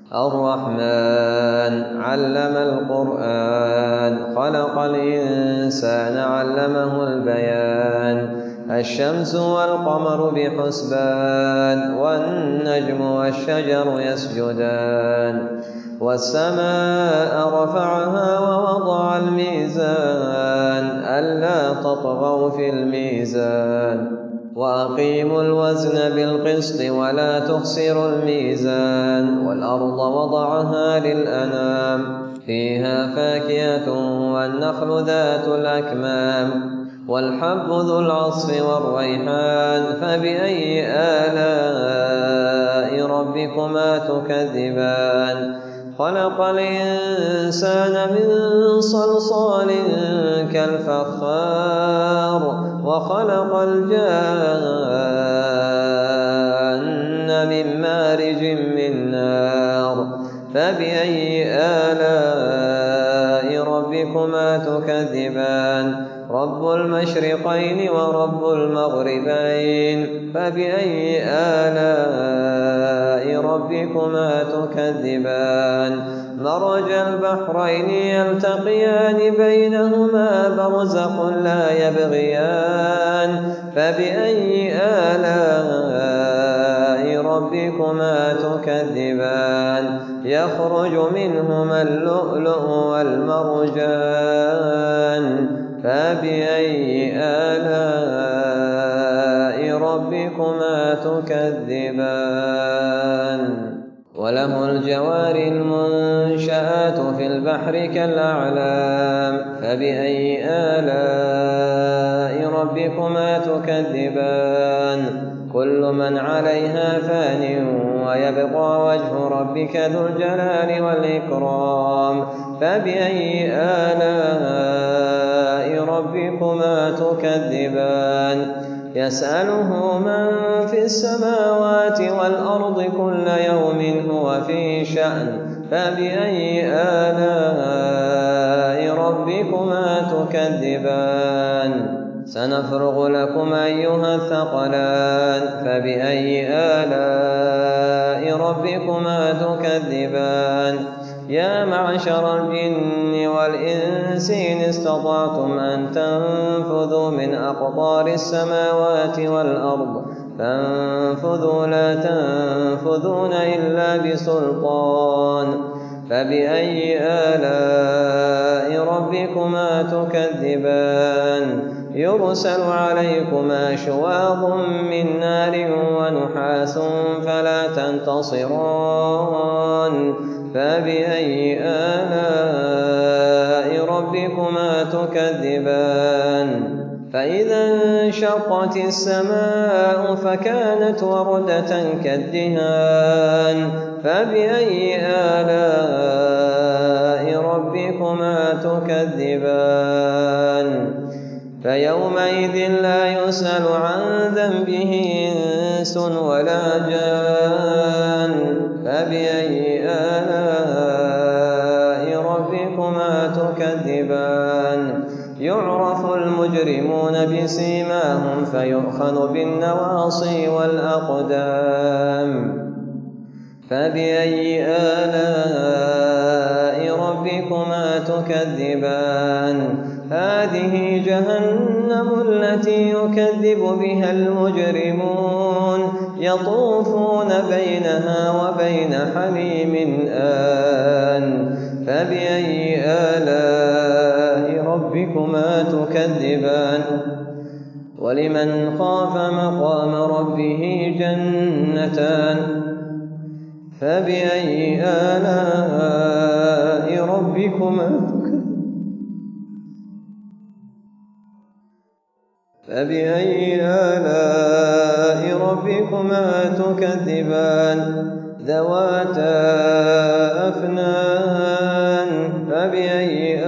الرحمن علم القرآن خلق الإنسان علمه البيان الشمس والقمر بحسبان والنجم والشجر يسجدان والسماء رفعها ووضع الميزان ألا تطغوا في الميزان وأقيموا الوزن بالقسط ولا تخسروا الميزان والأرض وضعها للأنام فيها فاكهة والنخل ذات الأكمام والحب ذو العصف والريحان فبأي آلاء ربكما تكذبان خلق الإنسان من صلصال كالفخار وخلق الجان من مارج من نار فبأي آلاء ربكما تكذبان رب المشرقين ورب المغربين فبأي آلاء ربكما تكذبان مرج البحرين يلتقيان بينهما برزخ لا يبغيان فبأي آلاء ربكما تكذبان يخرج منهما اللؤلؤ والمرجان فبأي آلاء ربكما تكذبان وله الجوار المنشآت في البحر كالأعلام فبأي آلاء ربكما تكذبان كل من عليها فان ويبقى وجه ربك ذو الجلال والإكرام فبأي آلاء ربكما تكذبان يسأله من في السماوات والأرض كل يوم هو في شأن فبأي آلاء ربكما تكذبان سنفرغ لكم أيها الثقلان فبأي آلاء ربكما تكذبان يا معشر الجن والإنس إن استطعتم أن تنفذوا من أقطار السماوات والأرض فانفذوا لا تنفذون إلا بسلطان فبأي آلاء ربكما تكذبان يرسل عليكما شواظ من نار ونحاس فلا تنتصران فبأي آلاء ربكما تكذبان فإذا انشقت السماء فكانت وردة كالدهان فبأي آلاء ربكما تكذبان فيومئذ لا يسأل عن ذنبه إنس ولا جان فبأي آلاء ربكما تكذبان يعرف المجرمون بسيماهم فيؤخذ بالنواصي والأقدام فبأي آلاء ربكما تكذبان هذه جهنم التي يكذب بها المجرمون يطوفون بينها وبين حميم آن فبأي آلاء ربكما تكذبان ولمن خاف مقام ربه جنتان فبأي آلاء ربكما تكذبان فبأي آلاء ربكما تكذبان ذواتا أفنان فبأي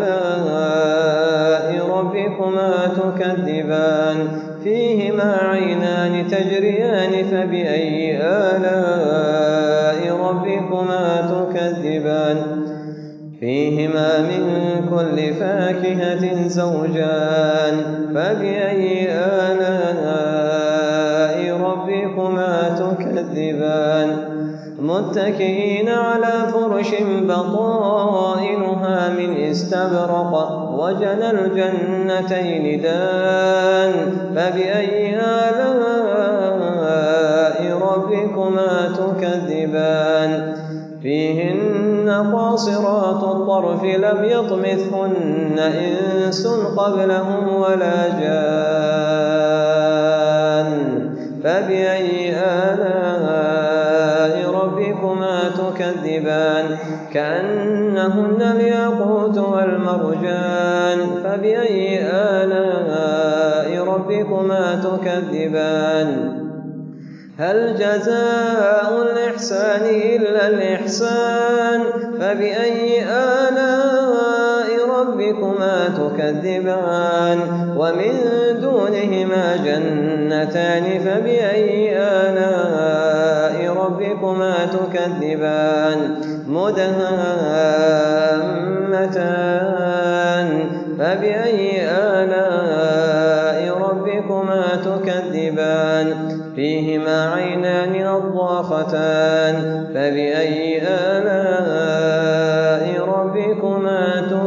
آلاء ربكما تكذبان فيهما عينان تجريان فبأي آلاء ربكما تكذبان فيهما من كل فاكهة زوجان فبأي آلاء ربكما تكذبان متكئين على فرش بطائنها من استبرق وجنى الجنتين دان فبأي آلاء ربكما تكذبان فيهن قاصرات الطرف لم يطمثهن إنس قبلهم ولا جان فبأي آلاء ربكما تكذبان كأنهن الياقوت والمرجان فبأي آلاء ربكما تكذبان هل جزاء الإحسان إلا الإحسان فبأي آلاء ربكما تكذبان ومن دونهما جنتان فبأي آلاء ربكما تكذبان مدهامتان فبأي آلاء ربكما تكذبان فيهما عينان نضاختان فبأي آلاء ربكما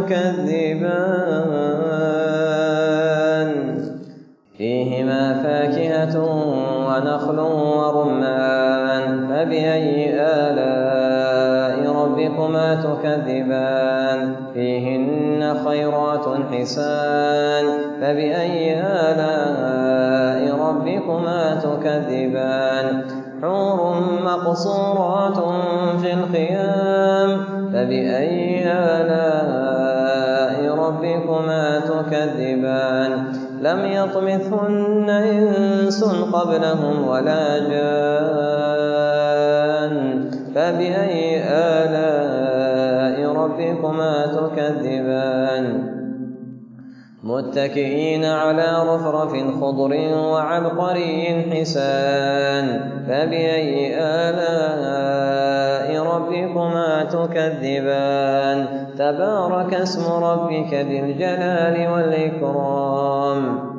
تكذبان فيهما فاكهة ونخل ورمان فبأي آلاء ربكما تكذبان فيهن خيرات حسان فبأي آلاء ربكما تكذبان حور مقصورات في الخيام فبأي آلاء ربكما تكذبان لم يطمثهن إنس قبلهم ولا جان فبأي آلاء ربكما تكذبان متكئين على رفرف خضر وعبقري حسان فبأي آلاء ربكما تكذبان تبارك اسم ربك ذي الجلال والإكرام